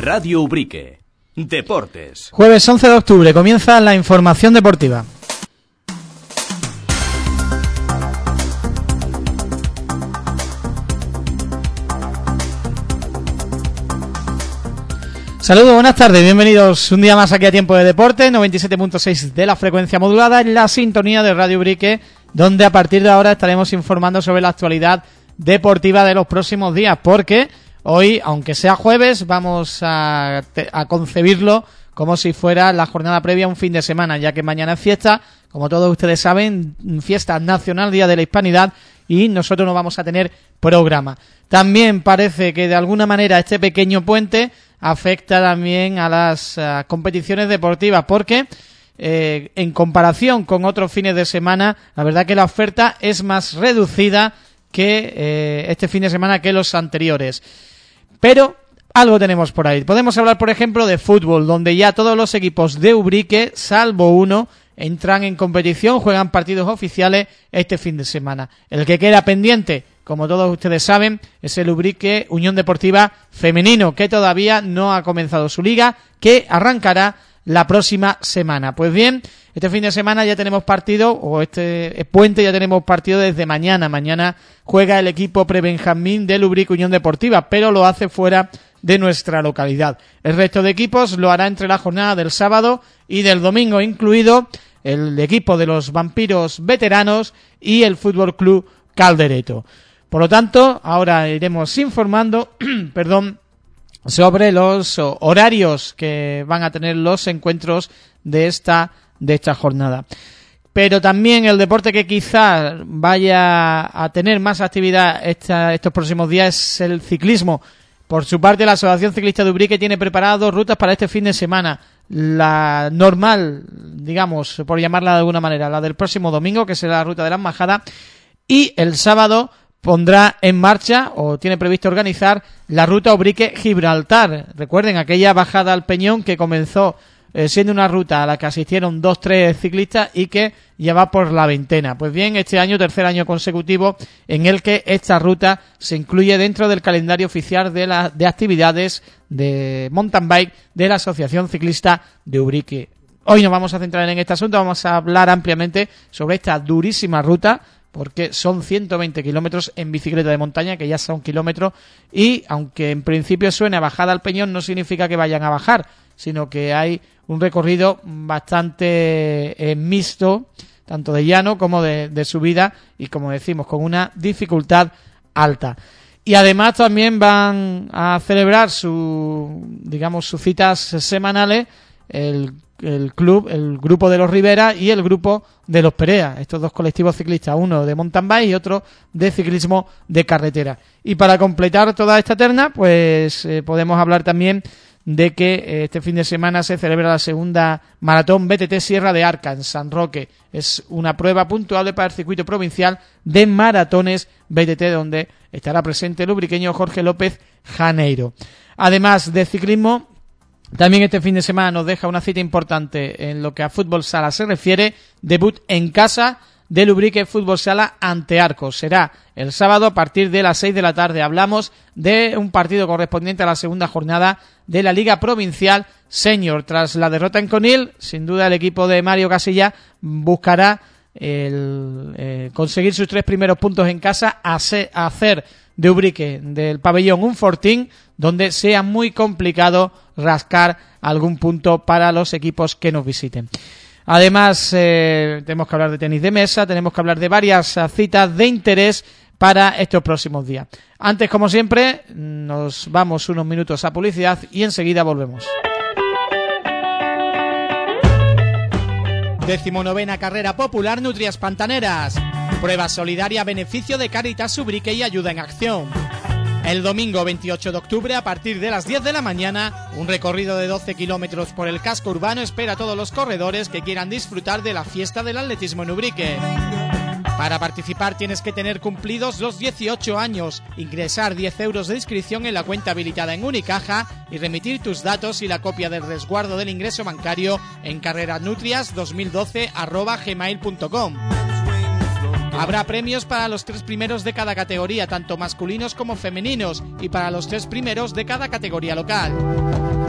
Radio Ubrique. Deportes. Jueves 11 de octubre comienza la información deportiva. Saludos, buenas tardes, bienvenidos un día más aquí a Tiempo de Deporte, 97.6 de la frecuencia modulada en la sintonía de Radio Ubrique, donde a partir de ahora estaremos informando sobre la actualidad deportiva de los próximos días, porque hoy, aunque sea jueves, vamos a concebirlo como si fuera la jornada previa a un fin de semana, ya que mañana es fiesta, como todos ustedes saben, fiesta nacional, Día de la Hispanidad, y nosotros no vamos a tener programa. También parece que de alguna manera este pequeño puente afecta también a las competiciones deportivas, porque en comparación con otros fines de semana, la verdad que la oferta es más reducida que este fin de semana que los anteriores. Pero algo tenemos por ahí. Podemos hablar, por ejemplo, de fútbol, donde ya todos los equipos de Ubrique, salvo uno, entran en competición, juegan partidos oficiales este fin de semana. El que queda pendiente, como todos ustedes saben, es el Ubrique Unión Deportiva Femenino, que todavía no ha comenzado su liga, que arrancará la próxima semana. Pues bien, este fin de semana ya tenemos partido, o este puente ya tenemos partido desde mañana. Mañana juega el equipo prebenjamín del Ubrique Unión Deportiva, pero lo hace fuera de nuestra localidad. El resto de equipos lo hará entre la jornada del sábado y del domingo, incluido el equipo de los Vampiros Veteranos y el Fútbol Club Caldereto. Por lo tanto, ahora iremos informando sobre los horarios que van a tener los encuentros de esta jornada. Pero también el deporte que quizás vaya a tener más actividad estos próximos días es el ciclismo. Por su parte, la Asociación Ciclista de Ubrique tiene preparadas 2 rutas para este fin de semana. La normal, digamos, por llamarla de alguna manera, la del próximo domingo, que será la ruta de las Majadas, y el sábado pondrá en marcha, o tiene previsto organizar, la ruta Ubrique-Gibraltar. Recuerden, aquella bajada al Peñón que comenzó siendo una ruta a la que asistieron 2-3 ciclistas y que ya va por la 20ª. Pues bien, este año, tercer año consecutivo en el que esta ruta se incluye dentro del calendario oficial de actividades de mountain bike de la Asociación Ciclista de Ubrique. Hoy nos vamos a centrar en este asunto, vamos a hablar ampliamente sobre esta durísima ruta, porque son 120 kilómetros en bicicleta de montaña, que ya son kilómetros, y aunque en principio suene bajada al Peñón, no significa que vayan a bajar, sino que hay un recorrido bastante mixto, tanto de llano como de subida, y como decimos, con una dificultad alta. Y además también van a celebrar sus citas semanales el grupo de los Rivera y el grupo de los Perea, estos dos colectivos ciclistas, uno de mountain bike y otro de ciclismo de carretera. Y para completar toda esta terna, pues podemos hablar también de que este fin de semana se celebra la segunda maratón BTT Sierra de Arca en San Roque. Es una prueba puntuable para el circuito provincial de maratones BTT, donde estará presente el ubriqueño Jorge López Janeiro. Además de ciclismo, también este fin de semana nos deja una cita importante en lo que a fútbol sala se refiere. Debut en casa del Ubrique Fútbol Sala ante Arcos. Será el sábado a partir de las 6 de la tarde. Hablamos de un partido correspondiente a la segunda jornada de la Liga Provincial Senior. Tras la derrota en Conil, sin duda el equipo de Mario Casilla buscará conseguir sus 3 primeros puntos en casa, hacer de Ubrique del pabellón un fortín donde sea muy complicado rascar algún punto para los equipos que nos visiten. Además, tenemos que hablar de tenis de mesa, tenemos que hablar de varias citas de interés para estos próximos días. Antes, como siempre, nos vamos unos minutos a publicidad y enseguida volvemos. 19ª Carrera Popular Nutrias Pantaneras. Prueba solidaria a beneficio de Cáritas Ubrique y Ayuda en Acción. El domingo 28 de octubre, a partir de las 10 de la mañana, un recorrido de 12 kilómetros por el casco urbano espera a todos los corredores que quieran disfrutar de la fiesta del atletismo en Ubrique. Para participar tienes que tener cumplidos los 18 años, ingresar 10 euros de inscripción en la cuenta habilitada en Unicaja y remitir tus datos y la copia del resguardo del ingreso bancario en carreranutrias2012@gmail.com. Habrá premios para los 3 primeros de cada categoría, tanto masculinos como femeninos, y para los 3 primeros de cada categoría local.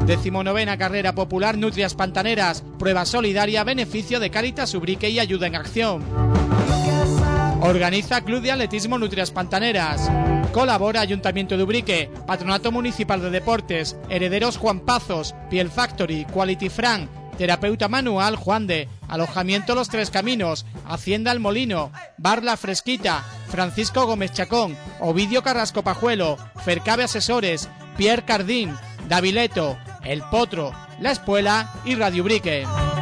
19ª carrera popular Nutrias Pantaneras, prueba solidaria, beneficio de Cáritas Ubrique y Ayuda en Acción. Organiza Club de Atletismo Nutrias Pantaneras. Colabora Ayuntamiento de Ubrique, Patronato Municipal de Deportes, Herederos Juan Pazos, Piel Factory, Quality Fran, Terapeuta Manual Juan de, Alojamiento Los Tres Caminos, Hacienda El Molino, Bar La Fresquita, Francisco Gómez Chacón, Ovidio Carrasco Pajuelo, Fercabe Asesores, Pierre Cardín, Davileto, El Potro, La Espuela y Radio Ubrique.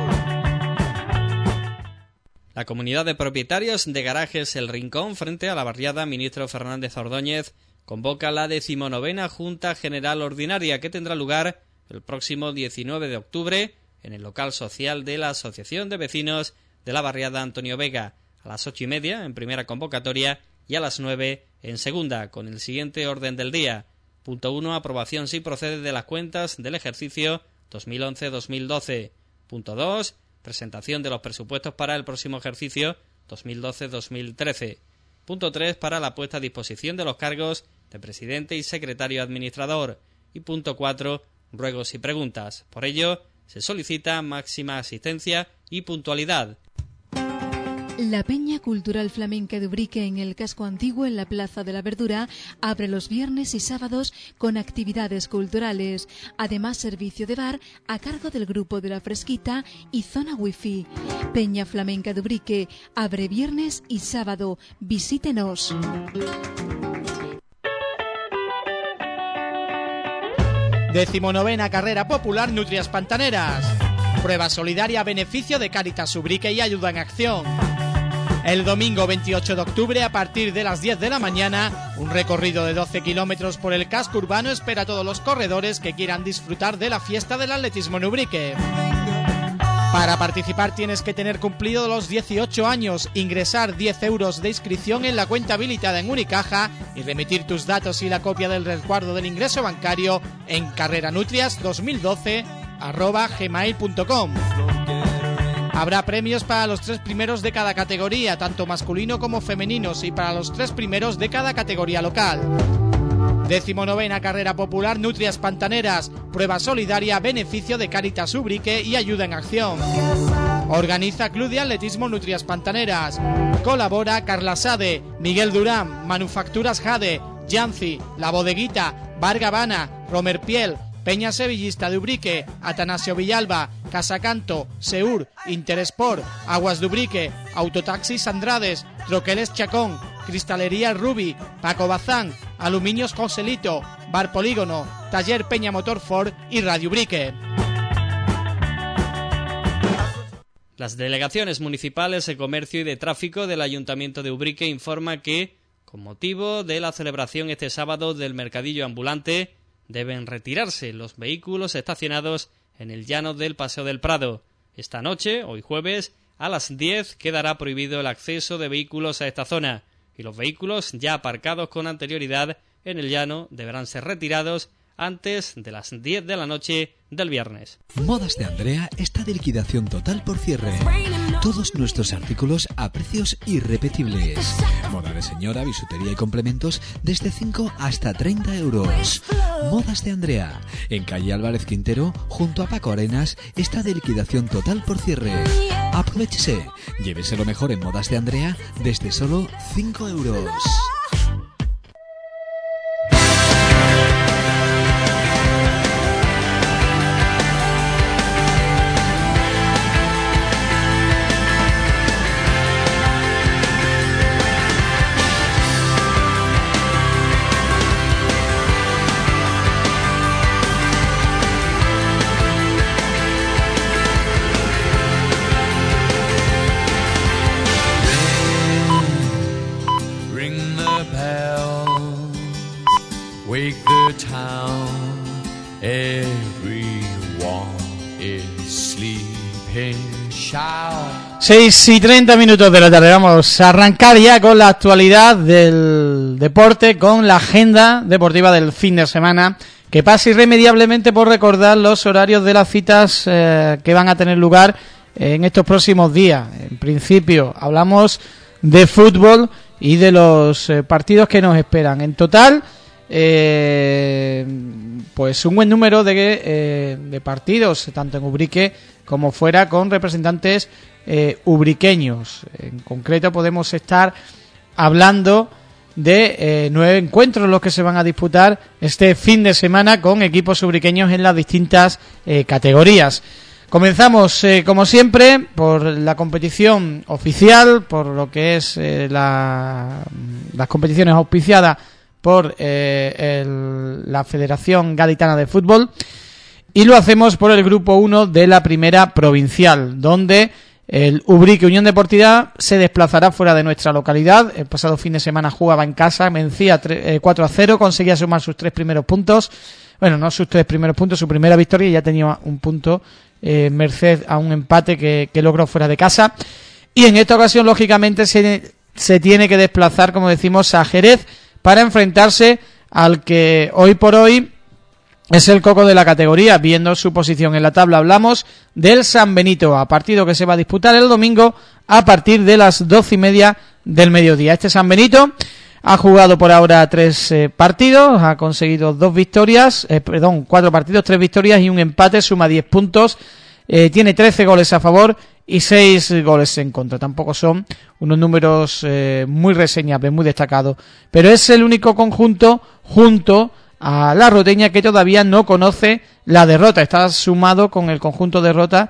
La comunidad de propietarios de garajes El Rincón, frente a la barriada Ministro Fernández Ordóñez, convoca la 19ª Junta General Ordinaria, que tendrá lugar el próximo 19 de octubre en el local social de la Asociación de Vecinos de la barriada Antonio Vega, a las 8:30 en primera convocatoria y a las 9 en segunda, con el siguiente orden del día. Punto 1. Aprobación si procede de las cuentas del ejercicio 2011-2012. Punto 2. Presentación de los presupuestos para el próximo ejercicio 2012-2013. Punto 3. Para la puesta a disposición de los cargos de presidente y secretario administrador. Y punto 4. Ruegos y preguntas. Por ello, se solicita máxima asistencia y puntualidad. La Peña Cultural Flamenca de Ubrique, en el casco antiguo, en la Plaza de la Verdura, abre los viernes y sábados con actividades culturales. Además, servicio de bar a cargo del Grupo de la Fresquita y zona wifi. Peña Flamenca de Ubrique abre viernes y sábado. Visítenos. 19ª carrera popular Nutrias Pantaneras. Prueba solidaria a beneficio de Cáritas Ubrique y Ayuda en Acción. El domingo 28 de octubre, a partir de las 10 de la mañana, un recorrido de 12 kilómetros por el casco urbano espera a todos los corredores que quieran disfrutar de la fiesta del atletismo en Ubrique. Para participar tienes que tener cumplido los 18 años, ingresar 10 euros de inscripción en la cuenta habilitada en Unicaja y remitir tus datos y la copia del resguardo del ingreso bancario en carreranutrias2012@gmail.com. Habrá premios para los 3 primeros de cada categoría, tanto masculino como femeninos, y para los 3 primeros de cada categoría local. 19ª carrera popular Nutrias Pantaneras, prueba solidaria, beneficio de Cáritas Ubrique y Ayuda en Acción. Organiza Club de Atletismo Nutrias Pantaneras. Colabora Carla Sade, Miguel Durán, Manufacturas Jade, Yancy, La Bodeguita, Bar Gavana, Romer Piel, Peña Sevillista de Ubrique, Atanasio Villalba, Casacanto, Seur, Interesport, Aguas de Ubrique, Autotaxis Andrades, Troqueles Chacón, Cristalería Rubi, Paco Bazán, Aluminios Joselito, Bar Polígono, Taller Peña Motor Ford y Radio Ubrique. Las delegaciones municipales de comercio y de tráfico del Ayuntamiento de Ubrique informa que, con motivo de la celebración este sábado del mercadillo ambulante, deben retirarse los vehículos estacionados en el llano del Paseo del Prado. Esta noche, hoy jueves, a las 10 quedará prohibido el acceso de vehículos a esta zona, y los vehículos ya aparcados con anterioridad en el llano deberán ser retirados antes de las 10 de la noche del viernes. Modas de Andrea está de liquidación total por cierre. Todos nuestros artículos a precios irrepetibles. Moda de señora, bisutería y complementos desde 5 hasta 30 euros. Modas de Andrea, en calle Álvarez Quintero, junto a Paco Arenas, está de liquidación total por cierre. Aprovéchese, llévese lo mejor en Modas de Andrea desde solo 5 euros. Wake the town, everyone is sleeping. Shout. 6:30 de la tarde. Vamos a arrancar ya con la actualidad del deporte, con la agenda deportiva del fin de semana, que pasa irremediablemente por recordar los horarios de las citas que van a tener lugar en estos próximos días. En principio hablamos de fútbol y de los partidos que nos esperan. En total, pues un buen número de partidos, tanto en Ubrique como fuera, con representantes ubriqueños. En concreto podemos estar hablando de 9 encuentros los que se van a disputar este fin de semana con equipos ubriqueños en las distintas categorías. Comenzamos, como siempre, por la competición oficial, por lo que es las competiciones auspiciadas por la Federación Gaditana de Fútbol, y lo hacemos por el grupo 1 de la primera provincial, donde el Ubrique Unión Deportiva se desplazará fuera de nuestra localidad. El pasado fin de semana jugaba en casa, vencía 4-0, conseguía sumar sus 3 primeros puntos. Bueno, no sus 3 primeros puntos, su primera victoria, y ya tenía un punto merced a un empate que logró fuera de casa. Y en esta ocasión, lógicamente, se tiene que desplazar, como decimos, a Jerez para enfrentarse al que hoy por hoy es el coco de la categoría, viendo su posición en la tabla. Hablamos del San Benito, a partido que se va a disputar el domingo a partir de las 12:30 del mediodía. Este San Benito ha jugado por ahora 3 partidos, ha conseguido 4 partidos, 3 victorias y un empate, suma 10 puntos, tiene 13 goles a favor y 6 goles en contra. Tampoco son unos números muy reseñables, muy destacados, pero es el único conjunto junto a la Roteña que todavía no conoce la derrota. Está sumado con el conjunto derrota,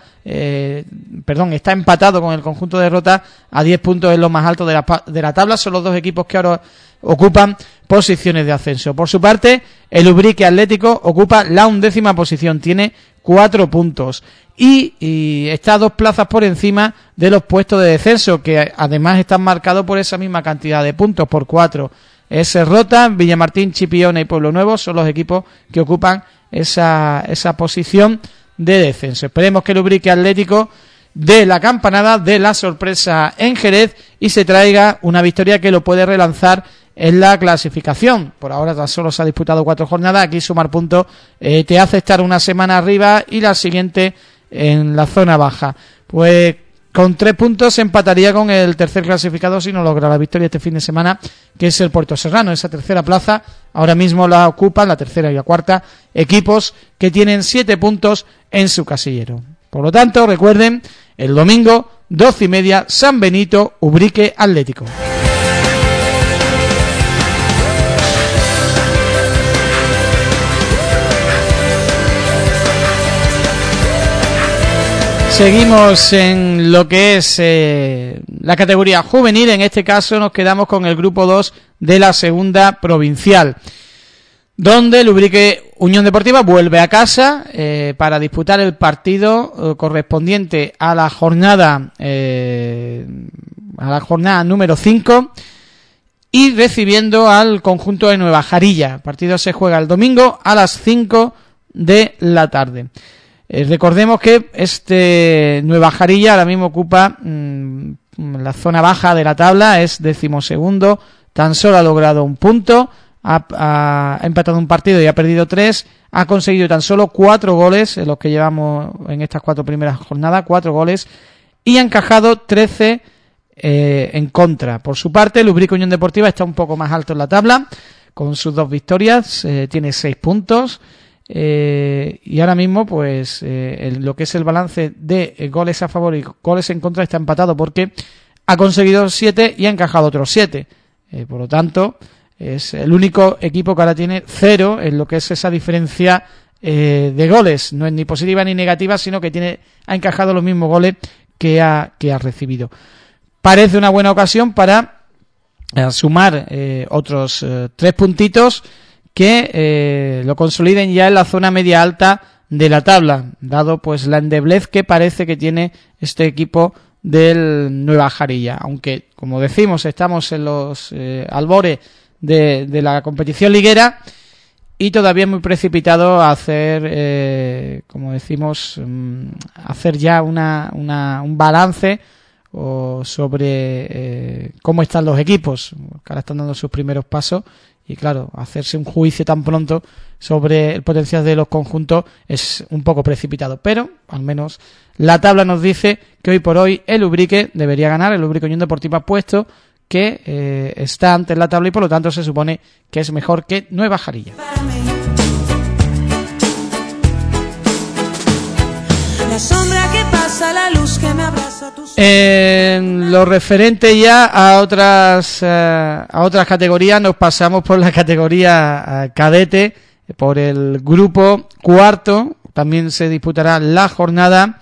está empatado con el conjunto derrota a 10 puntos, en lo más alto de la tabla. Son los dos equipos que ahora ocupan posiciones de ascenso. Por su parte, el Ubrique Atlético ocupa la 11ª posición, tiene 4 puntos y está a 2 plazas por encima de los puestos de descenso, que además están marcados por esa misma cantidad de puntos, por 4. Es Rota, Villamartín, Chipiona y Pueblo Nuevo son los equipos que ocupan esa posición de descenso. Esperemos que el Ubrique Atlético dé la campanada de la sorpresa en Jerez y se traiga una victoria que lo puede relanzar en la clasificación. Por ahora tan solo se ha disputado 4 jornadas, aquí sumar puntos te hace estar una semana arriba y la siguiente en la zona baja. Pues con 3 puntos se empataría con el tercer clasificado si no logra la victoria este fin de semana, que es el Puerto Serrano. Esa tercera plaza ahora mismo la ocupan, la tercera y la cuarta, equipos que tienen 7 puntos en su casillero. Por lo tanto, recuerden, el domingo, 12:30, San Benito, Ubrique Atlético. Seguimos en lo que es la categoría juvenil. En este caso nos quedamos con el grupo 2 de la segunda provincial, donde el Ubrique Unión Deportiva vuelve a casa para disputar el partido correspondiente a la jornada número 5 y recibiendo al conjunto de Nueva Jarilla. El partido se juega el domingo a las 5 de la tarde. Recordemos que este Nueva Jarilla ahora mismo ocupa la zona baja de la tabla, es 12º, tan solo ha logrado 1 punto, ha empatado un partido y ha perdido 3, ha conseguido tan solo 4 goles en los que llevamos en estas 4 primeras jornadas, 4 goles, y ha encajado 13 en contra. Por su parte, el Ubrique Unión Deportiva está un poco más alto en la tabla, con sus 2 victorias, tiene 6 puntos, y ahora mismo pues lo que es el balance de goles a favor y goles en contra está empatado, porque ha conseguido 7 y ha encajado otros 7, por lo tanto es el único equipo que ahora tiene 0 en lo que es esa diferencia de goles. No es ni positiva ni negativa, sino que ha encajado los mismos goles que ha recibido. Parece una buena ocasión para sumar otros 3 puntitos que lo consoliden ya en la zona media alta de la tabla, dado pues la endeblez que parece que tiene este equipo del Nueva Jarilla. Aunque, como decimos, estamos en los albores de la competición liguera y todavía es muy precipitado hacer, como decimos, hacer ya un balance sobre cómo están los equipos, que ahora están dando sus primeros pasos. Y claro, hacerse un juicio tan pronto sobre el potencial de los conjuntos es un poco precipitado. Pero, al menos, la tabla nos dice que hoy por hoy el Ubrique debería ganar. El Ubrique Unión Deportiva, puesto que está antes en la tabla y por lo tanto se supone que es mejor que Nueva Jarilla. La sombra que pasa, la luz que me abraza, En lo referente ya a otras categorías, nos pasamos por la categoría cadete, por el grupo cuarto. También se disputará la jornada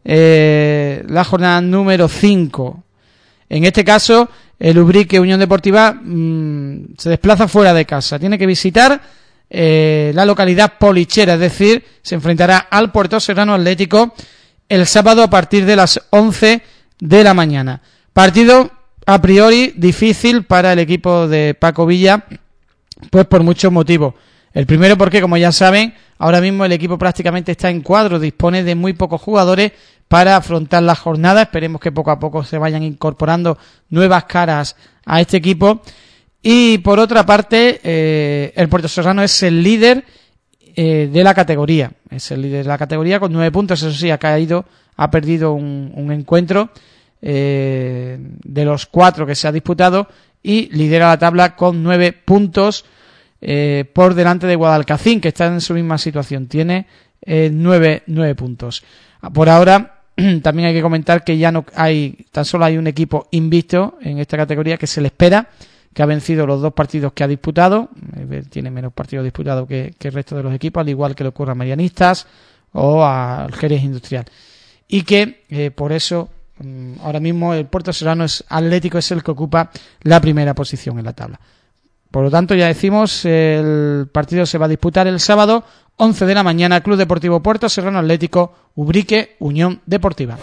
número 5. En este caso, el Ubrique Unión Deportiva se desplaza fuera de casa. Tiene que visitar la localidad polichera, es decir, se enfrentará al Puerto Serrano Atlético el sábado a partir de las 11 de la mañana. Partido a priori difícil para el equipo de Paco Villa, pues por muchos motivos. El primero porque, como ya saben, ahora mismo el equipo prácticamente está en cuadro, dispone de muy pocos jugadores para afrontar la jornada. Esperemos que poco a poco se vayan incorporando nuevas caras a este equipo. Y por otra parte, el Puerto Serrano es el líder de la categoría. Es el líder de la categoría con 9 puntos. Eso sí, ha perdido un encuentro de los 4 que se ha disputado y lidera la tabla con 9 puntos por delante de Guadalcacín, que está en su misma situación. Tiene 9 puntos. Por ahora, también hay que comentar que ya no hay, tan solo hay un equipo invicto en esta categoría que se le espera, que ha vencido los 2 partidos que ha disputado. Tiene menos partidos disputados que el resto de los equipos, al igual que le ocurre a Marianistas o al Jerez Industrial. Y que por eso ahora mismo el Puerto Serrano Atlético es el que ocupa la primera posición en la tabla. Por lo tanto, ya decimos, el partido se va a disputar el sábado 11 de la mañana, Club Deportivo Puerto Serrano Atlético, Ubrique Unión Deportiva.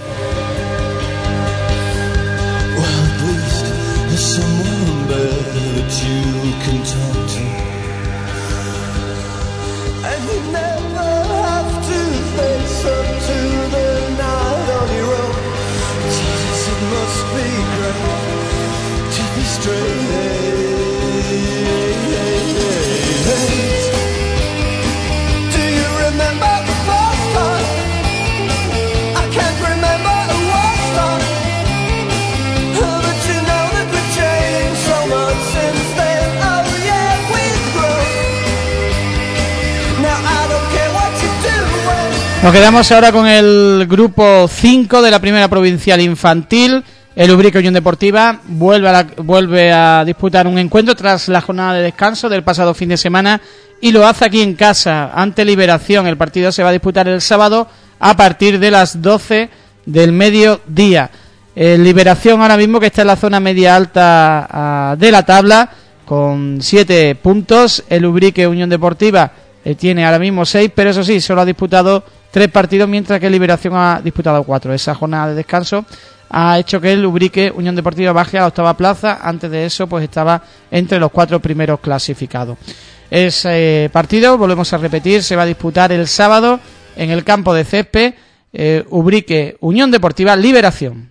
Nos quedamos ahora con el grupo 5 de la primera provincial infantil. El Ubrique Unión Deportiva vuelve a disputar un encuentro tras la jornada de descanso del pasado fin de semana y lo hace aquí en casa ante Liberación. El partido se va a disputar el sábado a partir de las 12 del mediodía. Liberación ahora mismo que está en la zona media alta de la tabla con 7 puntos. El Ubrique Unión Deportiva tiene ahora mismo 6, pero eso sí, solo ha disputado 3 partidos, mientras que Liberación ha disputado 4. Esa jornada de descanso ha hecho que el Ubrique Unión Deportiva baje a la 8ª plaza. Antes de eso, pues estaba entre los 4 primeros clasificados. Ese partido, volvemos a repetir, se va a disputar el sábado en el campo de césped. Ubrique Unión Deportiva Liberación.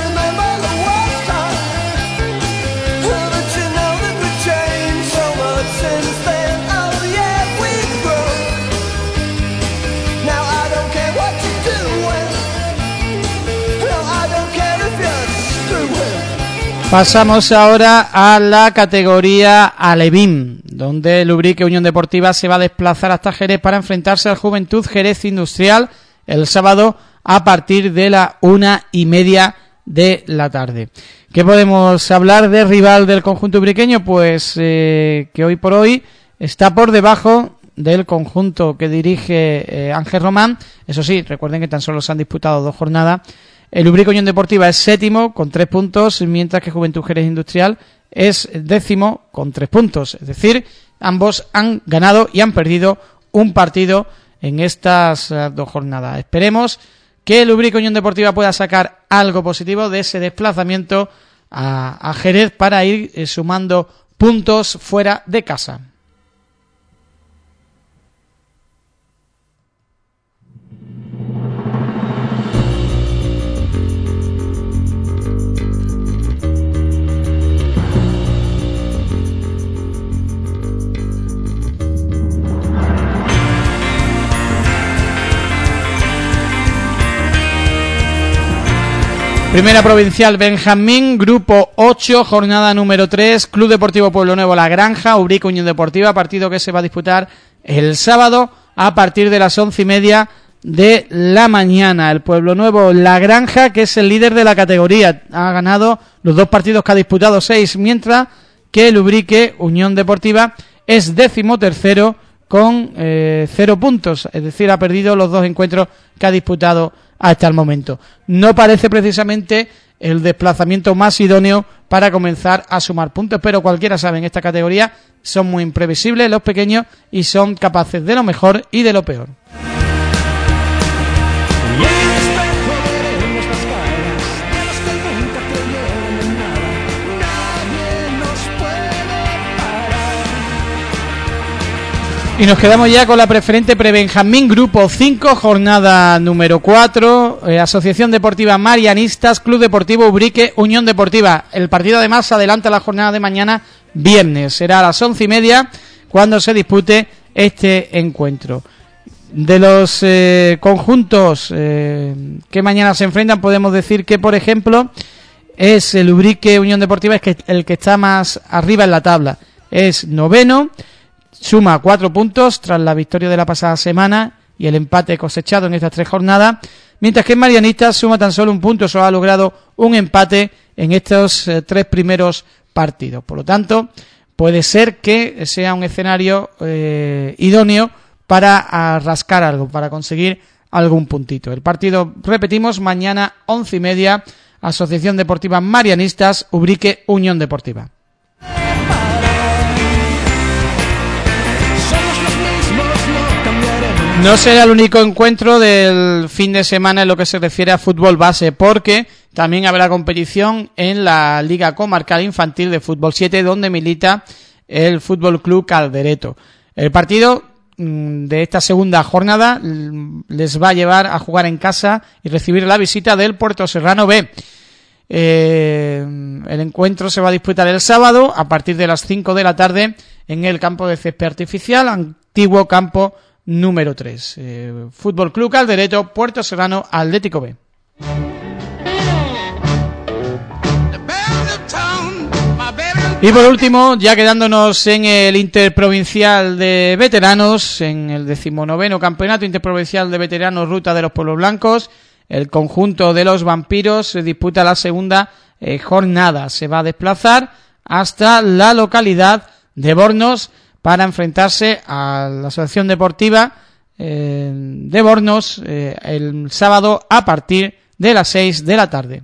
Pasamos ahora a la categoría Alevín, donde el Ubrique Unión Deportiva se va a desplazar hasta Jerez para enfrentarse al Juventud Jerez Industrial el sábado a partir de la 1:30 de la tarde. ¿Qué podemos hablar de rival del conjunto ubriqueño? Pues que hoy por hoy está por debajo del conjunto que dirige Ángel Román. Eso sí, recuerden que tan solo se han disputado 2 jornadas. El Ubrique Unión Deportiva es 7º con 3 puntos, mientras que Juventud Jerez Industrial es 10º con 3 puntos. Es decir, ambos han ganado y han perdido un partido en estas 2 jornadas. Esperemos que el Ubrique Unión Deportiva pueda sacar algo positivo de ese desplazamiento a Jerez para ir sumando puntos fuera de casa. Primera Provincial Benjamín, Grupo 8, jornada número 3, Club Deportivo Pueblo Nuevo La Granja, Ubrique Unión Deportiva, partido que se va a disputar el sábado a partir de las 11:30 de la mañana. El Pueblo Nuevo La Granja, que es el líder de la categoría, ha ganado los 2 partidos que ha disputado, 6, mientras que el Ubrique Unión Deportiva es 13º con 0 puntos, es decir, ha perdido los 2 encuentros que ha disputado hasta el momento. No parece precisamente el desplazamiento más idóneo para comenzar a sumar puntos, pero cualquiera sabe, en esta categoría son muy imprevisibles los pequeños y son capaces de lo mejor y de lo peor. Y nos quedamos ya con la preferente Prebenjamín, Grupo 5, jornada número 4, Asociación Deportiva Marianistas, Club Deportivo Ubrique, Unión Deportiva. El partido además adelanta la jornada de mañana, viernes. Será a las 11:30 cuando se dispute este encuentro. De los conjuntos que mañana se enfrentan, podemos decir que, por ejemplo, es el Ubrique Unión Deportiva, es que el que está más arriba en la tabla. Es 9º. Suma 4 puntos tras la victoria de la pasada semana y el empate cosechado en estas 3 jornadas, mientras que en Marianistas suma tan solo 1 punto, solo ha logrado un empate en estos 3 primeros partidos. Por lo tanto, puede ser que sea un escenario idóneo para rascar algo, para conseguir algún puntito. El partido, repetimos, mañana 11:30, Asociación Deportiva Marianistas, Ubrique Unión Deportiva. No será el único encuentro del fin de semana en lo que se refiere a fútbol base, porque también habrá competición en la Liga Comarcal Infantil de Fútbol 7, donde milita el Fútbol Club Caldereto. El partido de esta segunda jornada les va a llevar a jugar en casa y recibir la visita del Puerto Serrano B. El encuentro se va a disputar el sábado a partir de las 5 de la tarde en el campo de césped artificial, antiguo campo número 3. Fútbol Club Caldereto, Puerto Serrano, Atlético B. Y por último, ya quedándonos en el Interprovincial de Veteranos, en el 19º Campeonato Interprovincial de Veteranos Ruta de los Pueblos Blancos, el conjunto de los Vampiros se disputa la segunda jornada. Se va a desplazar hasta la localidad de Bornos para enfrentarse a la Asociación Deportiva de Bornos el sábado a partir de las 6 de la tarde.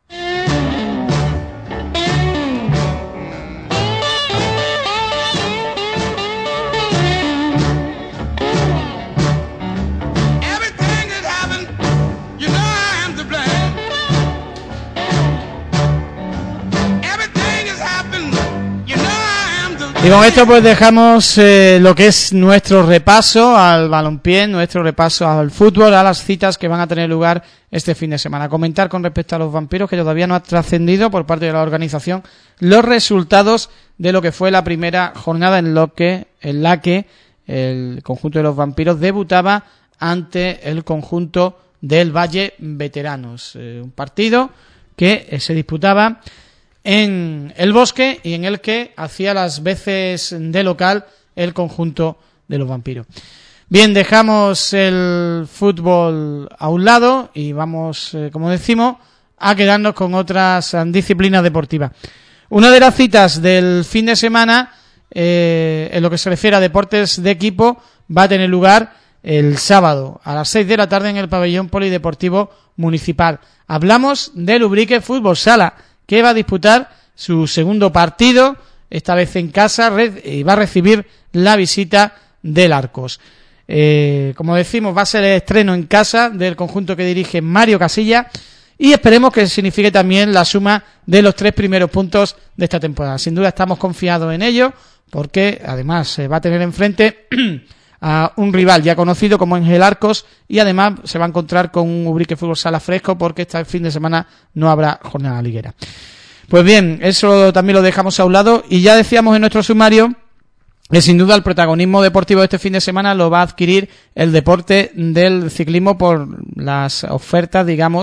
Y con esto pues dejamos lo que es nuestro repaso al balompié, nuestro repaso al fútbol, a las citas que van a tener lugar este fin de semana. Comentar con respecto a los Vampiros que todavía no ha trascendido por parte de la organización los resultados de lo que fue la primera jornada en la que el conjunto de los Vampiros debutaba ante el conjunto del Valle Veteranos. Un partido que se disputaba en el Bosque y en el que hacía las veces de local el conjunto de los Vampiros. Bien, dejamos el fútbol a un lado y vamos, como decimos, a quedarnos con otras disciplinas deportivas. Una de las citas del fin de semana, en lo que se refiere a deportes de equipo, va a tener lugar el sábado a las 6 de la tarde en el pabellón polideportivo municipal. Hablamos del Ubrique Fútbol Sala, que va a disputar su segundo partido, esta vez en casa, y va a recibir la visita del Arcos. Como decimos, va a ser el estreno en casa del conjunto que dirige Mario Casilla y esperemos que signifique también la suma de los 3 primeros puntos de esta temporada. Sin duda estamos confiados en ello, porque además se va a tener enfrente a un rival ya conocido como es el Arcos y además se va a encontrar con un Ubrique Fútbol Sala fresco porque este fin de semana no habrá jornada liguera. Pues bien, eso también lo dejamos a un lado y ya decíamos en nuestro sumario que sin duda el protagonismo deportivo de este fin de semana lo va a adquirir el deporte del ciclismo por las ofertas, digamos,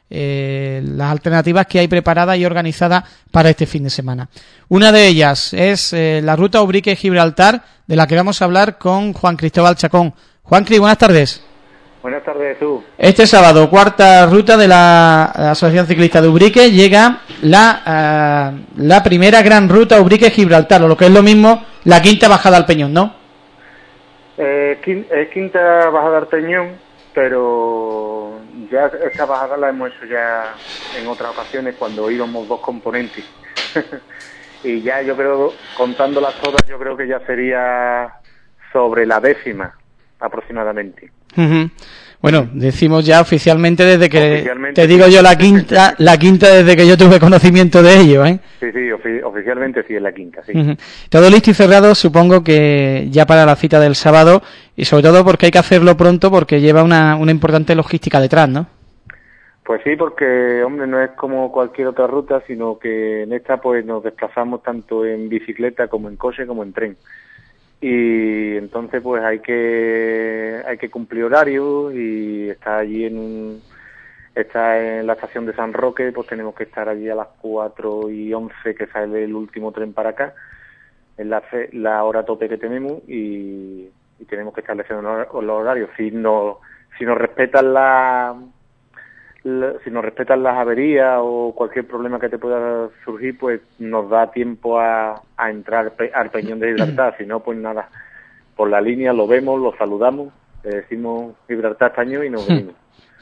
las alternativas que hay preparadas y organizadas para este fin de semana. Una de ellas es la ruta Ubrique-Gibraltar, de la que vamos a hablar con Juan Cristóbal Chacón. Juancri, buenas tardes. Buenas tardes, Jesús. Este sábado, cuarta ruta de la Asociación Ciclista de Ubrique, llega la primera gran ruta Ubrique-Gibraltar, o lo que es lo mismo, la quinta bajada al Peñón, ¿no? Quinta bajada al Peñón, pero ya esta bajada la hemos hecho ya en otras ocasiones cuando íbamos 2 componentes. Y ya yo creo, contándolas todas, yo creo que ya sería sobre la 10ª aproximadamente. Uh-huh. Bueno, decimos ya oficialmente desde que te digo yo la quinta desde que yo tuve conocimiento de ello, ¿eh? Sí, oficialmente sí es la quinta, sí. Uh-huh. Todo listo y cerrado, supongo que ya para la cita del sábado, y sobre todo porque hay que hacerlo pronto porque lleva una importante logística detrás, ¿no? Pues sí, porque, hombre, no es como cualquier otra ruta, sino que en esta pues nos desplazamos tanto en bicicleta como en coche como en tren. Y entonces pues hay que cumplir horarios y está en la estación de San Roque, pues tenemos que estar allí a las 4:11 que sale el último tren para acá, es la hora tope que tenemos y tenemos que establecer los horarios. Si nos respetan si nos respetan las averías o cualquier problema que te pueda surgir, pues nos da tiempo a entrar al Peñón de Gibraltar. Si no, pues nada, por la línea lo vemos, lo saludamos, le decimos Gibraltar Español y nos venimos.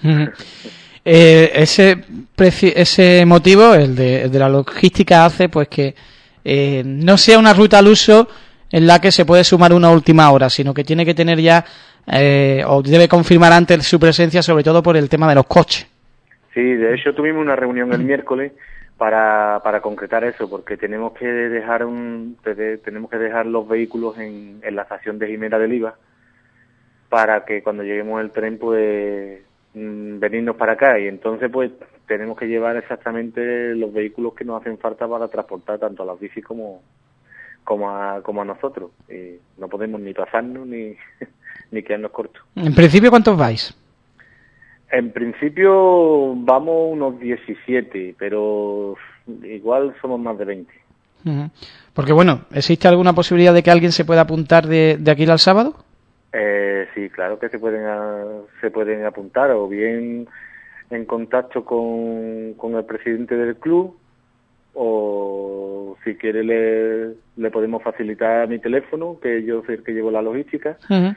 Ese motivo, el de la logística, hace pues que no sea una ruta al uso en la que se puede sumar una última hora, sino que tiene que tener ya o debe confirmar antes su presencia, sobre todo por el tema de los coches. Sí, de hecho tuvimos una reunión el miércoles para concretar eso, porque tenemos que dejar los vehículos en la estación de Jimena del Iba para que cuando lleguemos el tren pues venirnos para acá, y entonces pues tenemos que llevar exactamente los vehículos que nos hacen falta para transportar tanto a las bicis como a nosotros. Y no podemos ni pasarnos ni quedarnos cortos. En principio, ¿cuántos vais? En principio vamos unos 17, pero igual somos más de 20. Uh-huh. Porque bueno, ¿existe alguna posibilidad de que alguien se pueda apuntar de aquí al sábado? Sí, claro que se pueden apuntar, o bien en contacto con el presidente del club, o si quiere le podemos facilitar mi teléfono, que yo soy el que llevo la logística. Uh-huh.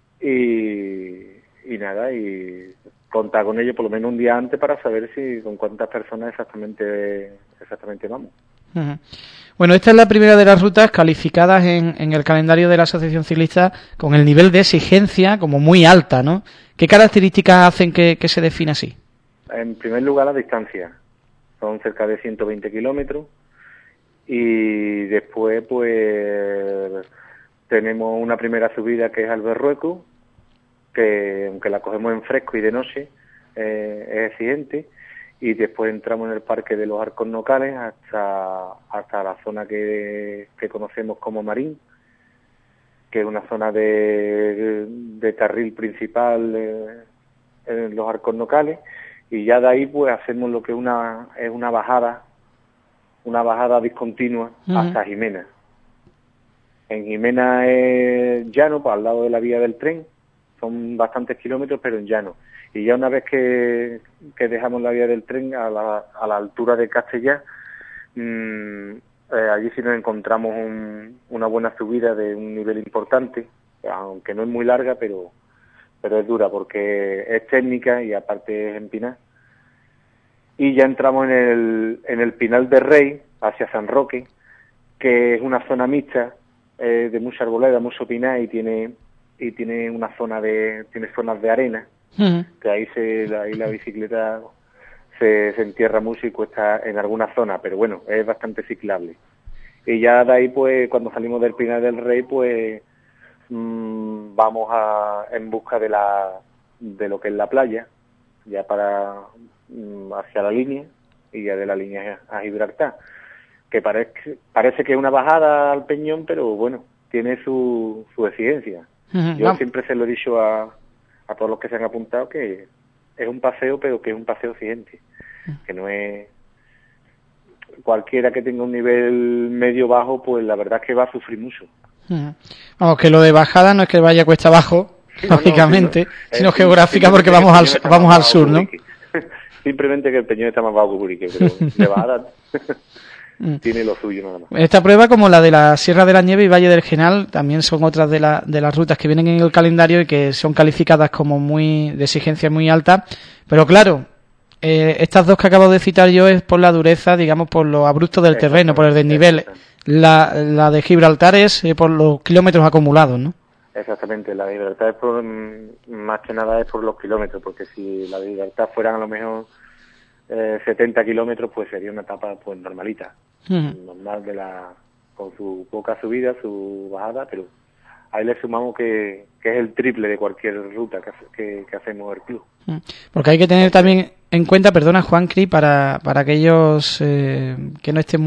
Y nada, y contar con ellos por lo menos un día antes para saber con cuántas personas exactamente vamos. Uh-huh. Bueno, esta es la primera de las rutas calificadas en el calendario de la Asociación Ciclista con el nivel de exigencia como muy alta, ¿no? ¿Qué características hacen que se defina así? En primer lugar, la distancia. Son cerca de 120 kilómetros y después pues tenemos una primera subida que es al Berrueco, que aunque la cogemos en fresco y de noche es exigente, y después entramos en el Parque de los Arcos Nocales hasta la zona que conocemos como Marín, que es una zona de carril principal en los Arcos Nocales, y ya de ahí pues hacemos lo que es una bajada discontinua. Uh-huh. Hasta Jimena. En Jimena es llano, pues al lado de la vía del tren, son bastantes kilómetros, pero en llano. Y ya una vez que dejamos la vía del tren a la altura de Castellá, allí sí nos encontramos una buena subida de un nivel importante, aunque no es muy larga, pero es dura porque es técnica y aparte es empinada. Y ya entramos en el Pinal de Rey, hacia San Roque, que es una zona mixta, de mucha arboleda, mucho pinar, y tiene zonas de arena. Uh-huh. Que ahí la bicicleta se entierra mucho y cuesta en alguna zona, pero bueno, es bastante ciclable. Y ya de ahí pues cuando salimos del Pinar del Rey pues vamos en busca de lo que es la playa, ya hacia la línea, y ya de la línea a Gibraltar, que parece que es una bajada al Peñón, pero bueno, tiene su exigencia. Uh-huh. Yo siempre se lo he dicho a todos los que se han apuntado que es un paseo, pero que es un paseo exigente. que no es... Cualquiera que tenga un nivel medio-bajo, pues la verdad es que va a sufrir mucho. Vamos, que lo de bajada no es que vaya cuesta abajo, lógicamente, sino geográfica, porque vamos al sur, ¿no? Simplemente que el Peñón está más bajo que Urique, pero de bajada tiene lo suyo nada más. Esta prueba, como la de la Sierra de la Nieve y Valle del Genal, también son otras de las rutas que vienen en el calendario y que son calificadas como de exigencia muy alta, pero claro, estas dos que acabo de citar yo es por la dureza, digamos, por lo abrupto del terreno, por el desnivel. La de Gibraltar es por los kilómetros acumulados, ¿no? Exactamente, la de Gibraltar es más que nada es por los kilómetros, porque si la de Gibraltar fueran a lo mejor 70 kilómetros, pues sería una etapa pues normalita, normal con su poca subida, su bajada, pero ahí le sumamos que es el triple de cualquier ruta que hacemos el club. Porque hay que tener también en cuenta, perdona Juancri, para aquellos que no estén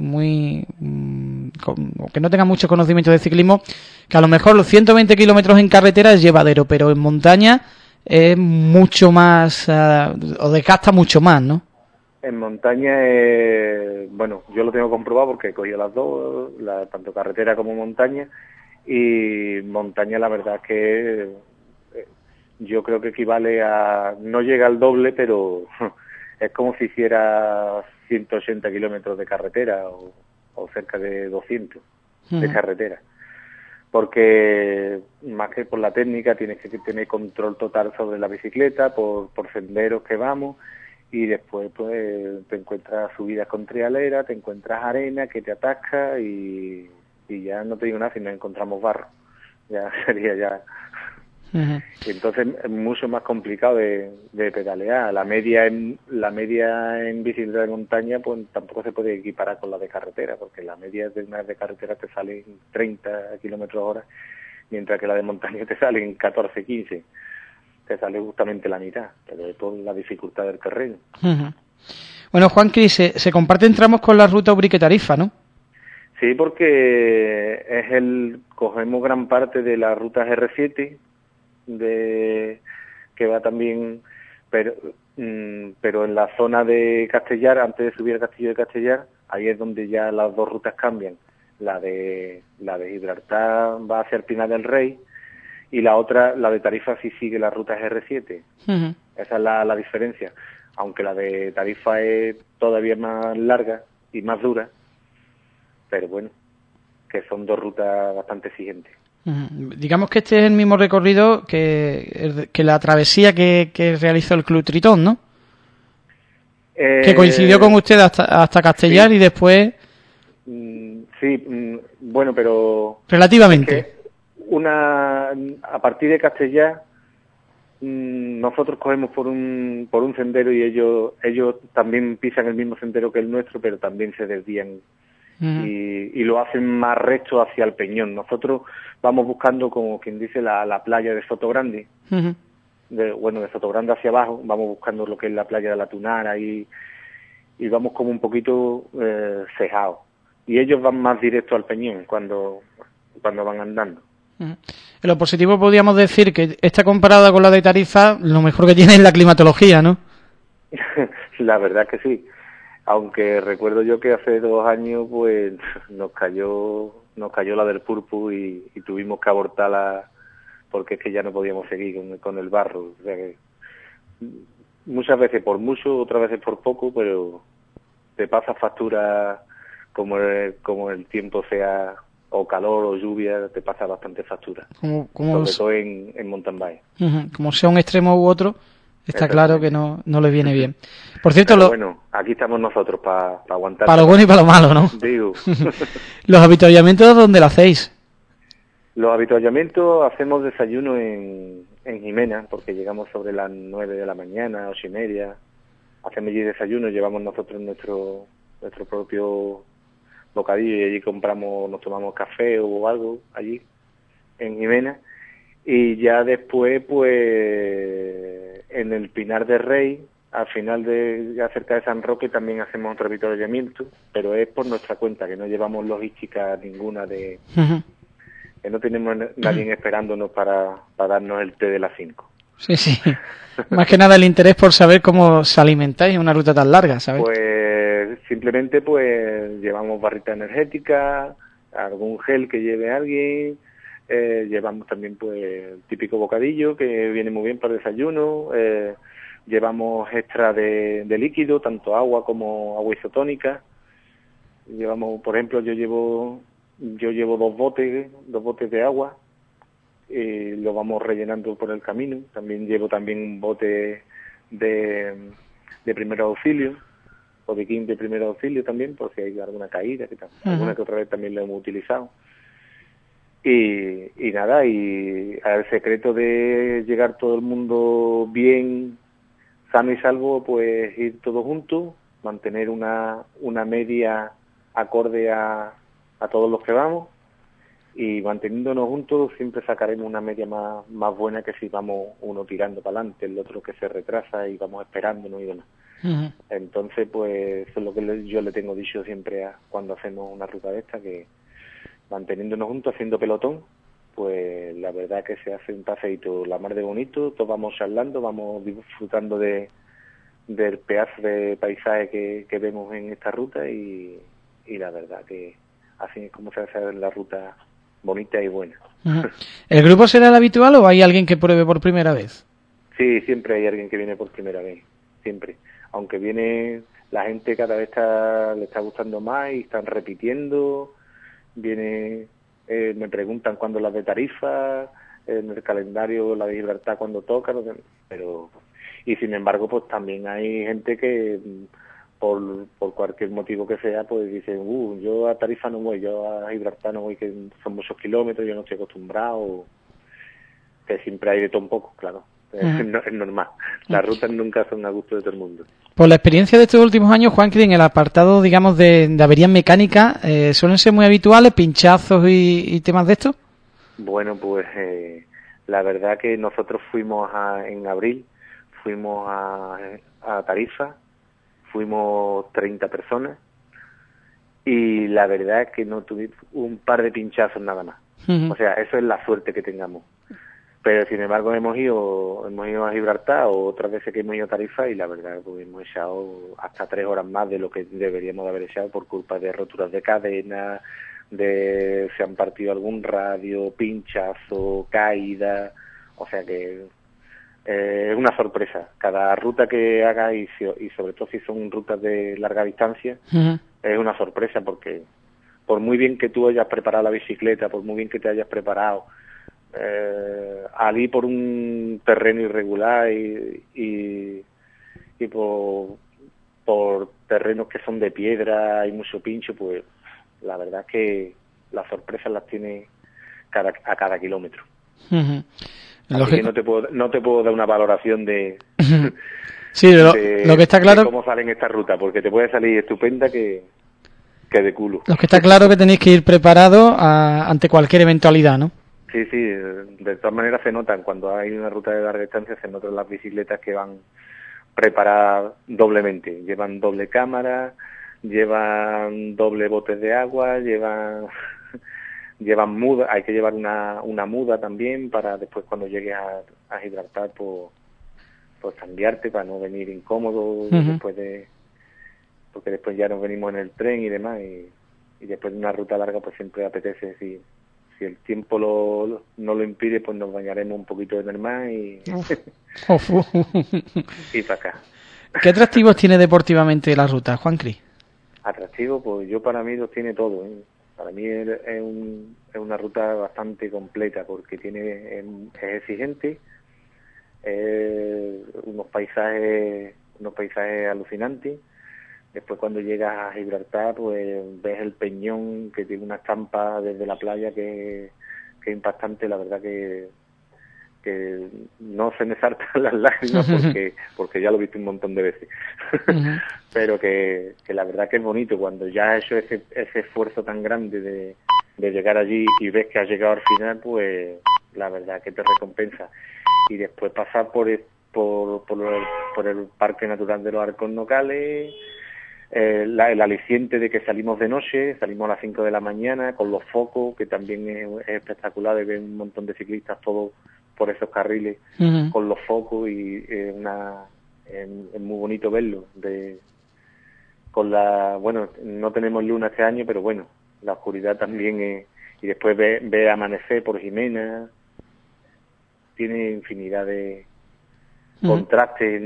o que no tengan mucho conocimiento de ciclismo, que a lo mejor los 120 kilómetros en carretera es llevadero, pero en montaña es mucho más, o desgasta mucho más, ¿no? En montaña, bueno, yo lo tengo comprobado porque he cogido las dos, tanto carretera como montaña, y montaña la verdad es que yo creo que equivale no llega al doble, pero es como si hiciera 180 kilómetros de carretera o cerca de 200 de carretera. Porque más que por la técnica tienes que tener control total sobre la bicicleta, por senderos que vamos, y después pues te encuentras subidas con trialera, te encuentras arena que te atasca y ya no te digo nada si nos encontramos barro. Ya sería ya... Entonces es mucho más complicado de pedalear. La media en bicicleta de montaña pues tampoco se puede equiparar con la de carretera, porque la media de una de carretera te sale en 30 kilómetros hora, mientras que la de montaña te sale en 14, 15. Te sale justamente la mitad, pero es por la dificultad del terreno. Bueno, Juancri, se comparten tramos con la ruta Ubrique-Tarifa, ¿no? Sí, porque cogemos gran parte de la ruta R7, que va también, pero en la zona de Castellar, antes de subir al Castillo de Castellar, ahí es donde ya las dos rutas cambian. La de Gibraltar va hacia el Pinar del Rey, y la otra, la de Tarifa, sí sigue las rutas R7. Esa es la diferencia. Aunque la de Tarifa es todavía más larga y más dura, pero bueno, que son dos rutas bastante exigentes. Digamos que este es el mismo recorrido que la travesía que realizó el Club Tritón, ¿no? Que coincidió con usted hasta Castellar, sí. Y después... Sí, bueno, pero... Relativamente. Es que a partir de Castellar, nosotros cogemos por un sendero y ellos también pisan el mismo sendero que el nuestro, pero también se desvían y lo hacen más recto hacia el Peñón. Nosotros vamos buscando, como quien dice, la playa de Sotogrande, de Sotogrande hacia abajo, vamos buscando lo que es la playa de la Tunara y vamos como un poquito cejados. Y ellos van más directo al Peñón cuando van andando. En lo positivo podríamos decir que esta comparada con la de Tarifa, lo mejor que tiene es la climatología, ¿no? La verdad que sí. Aunque recuerdo yo que hace 2 años pues nos cayó la del Purpu y tuvimos que abortarla porque es que ya no podíamos seguir con el barro. O sea que muchas veces por mucho, otras veces por poco, pero te pasa factura como el tiempo sea o calor o lluvia, te pasa bastante factura. Sobre todo en mountain bike. Como sea un extremo u otro, está claro que no le viene bien. Por cierto, bueno, aquí estamos nosotros para aguantar. Para lo bueno y para lo malo, ¿no? Digo. ¿Los avituallamientos dónde lo hacéis? Los avituallamientos hacemos desayuno en Jimena, porque llegamos sobre las 9 de la mañana, 8:30. Hacemos allí desayuno, llevamos nosotros nuestro propio bocadillo y allí nos tomamos café o algo allí en Jimena. Y ya después, pues, en el Pinar del Rey, al final ya cerca de San Roque, también hacemos otro avituallamiento, pero es por nuestra cuenta, que no llevamos logística ninguna que no tenemos nadie esperándonos para darnos el té de las 5. Sí, sí. Más que nada el interés por saber cómo os alimentáis en una ruta tan larga, ¿sabes? Pues simplemente pues llevamos barrita energética, algún gel que lleve alguien, llevamos también pues el típico bocadillo que viene muy bien para el desayuno, llevamos extra de líquido, tanto agua como agua isotónica. Llevamos, por ejemplo, yo llevo dos botes de agua y lo vamos rellenando por el camino. También llevo un bote de primer auxilio, o de kit de primer auxilio también, por si hay alguna caída, que alguna que otra vez también lo hemos utilizado. Y nada, y el secreto de llegar todo el mundo bien, sano y salvo, pues ir todos juntos, mantener una media acorde a todos los que vamos, y manteniéndonos juntos siempre sacaremos una media más buena que si vamos uno tirando para adelante, el otro que se retrasa y vamos esperándonos y demás. Uh-huh. Entonces, pues eso es lo que yo le tengo dicho siempre cuando hacemos una ruta de esta, que manteniéndonos juntos, haciendo pelotón, pues la verdad que se hace un paseíto la mar de bonito, todos vamos charlando, vamos disfrutando del pedazo de paisaje que vemos en esta ruta y la verdad que así es como se hace la ruta bonita y buena. Uh-huh. ¿El grupo será el habitual o hay alguien que pruebe por primera vez? Sí, siempre hay alguien que viene por primera vez, siempre. Aunque viene, la gente cada vez le está gustando más y están repitiendo, me preguntan cuándo las de Tarifa, en el calendario la de Gibraltar cuando toca, pero y sin embargo pues también hay gente que por cualquier motivo que sea, pues dicen, yo a Tarifa no voy, yo a Gibraltar no voy, que son muchos kilómetros, yo no estoy acostumbrado, que siempre hay de todo un poco, claro. Es normal. Las rutas nunca son a gusto de todo el mundo. Por la experiencia de estos últimos años, Juanqui, en el apartado, digamos, de averías mecánicas, ¿suelen ser muy habituales, pinchazos y temas de esto? Bueno, pues la verdad que nosotros fuimos en abril, fuimos a Tarifa, fuimos 30 personas y la verdad es que no tuvimos un par de pinchazos nada más. Uh-huh. O sea, eso es la suerte que tengamos. Pero sin embargo hemos ido a Gibraltar o otras veces que hemos ido a Tarifa y la verdad pues hemos echado hasta 3 horas más de lo que deberíamos de haber echado por culpa de roturas de cadena, se han partido algún radio, pinchazo, caída, o sea que es una sorpresa. Cada ruta que haga y sobre todo si son rutas de larga distancia, uh-huh, es una sorpresa porque por muy bien que tú hayas preparado la bicicleta, por muy bien que te hayas preparado, al ir por un terreno irregular y por terrenos que son de piedra y mucho pincho, pues la verdad es que las sorpresas las tiene a cada kilómetro. Uh-huh. Así que no te puedo dar una valoración de sí, lo que está claro, de cómo sale en esta ruta, porque te puede salir estupenda que de culo. Lo que está claro que tenéis que ir preparados ante cualquier eventualidad, ¿no? Sí, de todas maneras se notan, cuando hay una ruta de larga distancia se notan las bicicletas que van preparadas doblemente, llevan doble cámara, llevan doble botes de agua, llevan muda, hay que llevar una muda también para después cuando llegues a Gibraltar pues cambiarte para no venir incómodo. Uh-huh. Porque después ya nos venimos en el tren y demás y después de una ruta larga pues siempre apetece, si el tiempo no lo impide, pues nos bañaremos un poquito en el mar y y para acá. ¿Qué atractivos tiene deportivamente la ruta, Juancri? Atractivo, pues yo para mí los tiene todo, ¿eh? Para mí es una ruta bastante completa porque es exigente, unos paisajes alucinantes. Después cuando llegas a Gibraltar, pues ves el peñón que tiene una estampa desde la playa que es impactante. La verdad que no se me saltan las lágrimas porque ya lo he visto un montón de veces. Uh-huh. Pero que la verdad que es bonito cuando ya has hecho ese esfuerzo tan grande de llegar allí y ves que has llegado al final, pues la verdad que te recompensa. Y después pasar por el Parque Natural de los Arcos Nocales, el aliciente de que salimos de noche, salimos a las 5 de la mañana con los focos, que también es espectacular de ver un montón de ciclistas todos por esos carriles Uh-huh. con los focos y es muy bonito verlo. Bueno, no tenemos luna este año, pero bueno, la oscuridad también es, y después ve amanecer por Jimena, tiene infinidad de contrastes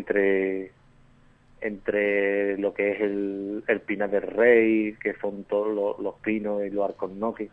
entre lo que es el Pinar del Rey, que son todos los pinos y los alcornoques.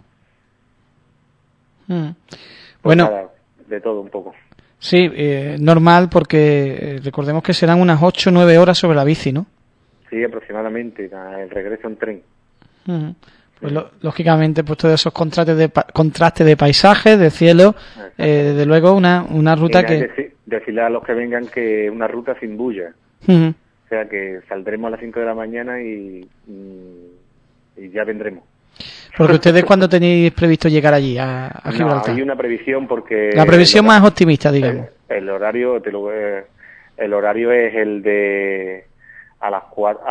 Bueno, nada, de todo un poco. Sí, normal, porque recordemos que serán unas 8 o 9 horas sobre la bici, ¿no? Sí, aproximadamente, el regreso en tren. Pues lógicamente, pues todos esos contrastes de paisajes, de cielo, desde luego una ruta que... Decirle a los que vengan que una ruta sin bulla. Uh-huh. O sea, que saldremos a las 5 de la mañana y ya vendremos. Porque ustedes, ¿cuándo tenéis previsto llegar allí, a Gibraltar? No, hay una previsión porque... La previsión más optimista, digamos. El horario es el de... A las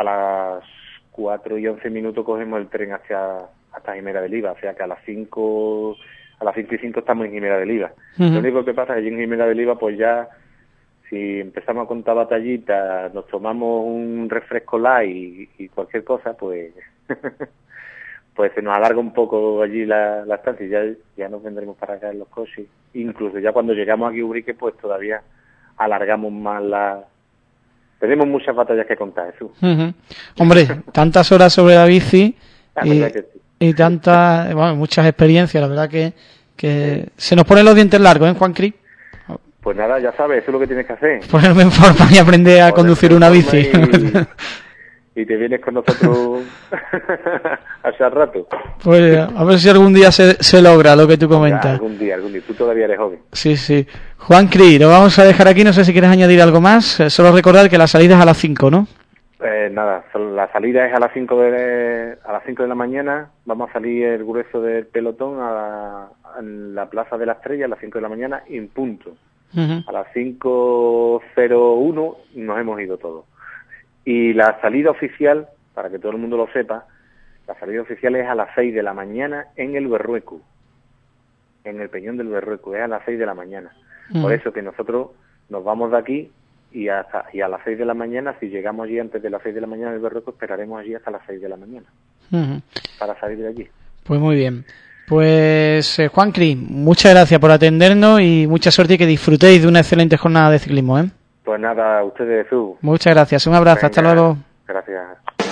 4 y 11 minutos cogemos el tren hasta Jimena del Iba, o sea que a las 5 y 5 estamos en Jimena del Iba. Uh-huh. Lo único que pasa es que allí en Jimena del Iba, pues ya, si empezamos a contar batallitas, nos tomamos un refresco light y cualquier cosa, pues pues se nos alarga un poco allí la estancia y ya nos vendremos para acá en los coches. Incluso ya cuando llegamos aquí a Ubrique, pues todavía alargamos más Tenemos muchas batallas que contar, Jesús. Uh-huh. Hombre, tantas horas sobre la bici sí. y tantas, muchas experiencias, la verdad que se nos ponen los dientes largos, ¿eh, Juan Cris? Pues nada, ya sabes, eso es lo que tienes que hacer. Ponerme en forma y aprender a conducir una bici. Y te vienes con nosotros hace rato. Pues a ver si algún día se logra lo que tú comentas. Algún día. Tú todavía eres joven. Sí. Juan Cris, lo vamos a dejar aquí. No sé si quieres añadir algo más. Solo recordar que la salida es a las 5, ¿no? Nada, la salida es a las 5 de la mañana. Vamos a salir el grueso del pelotón en la Plaza de la Estrella a las 5 de la mañana en punto. Uh-huh. A las 5:01 nos hemos ido todos. Y la salida oficial, para que todo el mundo lo sepa, la salida oficial es a las 6 de la mañana en el Berrueco, en el Peñón del Berrueco, es a las 6 de la mañana. Uh-huh. Por eso que nosotros nos vamos de aquí y a las 6 de la mañana, si llegamos allí antes de las 6 de la mañana en el Berrueco, esperaremos allí hasta las 6 de la mañana uh-huh. para salir de allí. Pues muy bien. Pues Juan Cris, muchas gracias por atendernos y mucha suerte y que disfrutéis de una excelente jornada de ciclismo, ¿eh? Pues nada, a ustedes, Jesús. Muchas gracias, un abrazo. Venga, hasta luego. Gracias.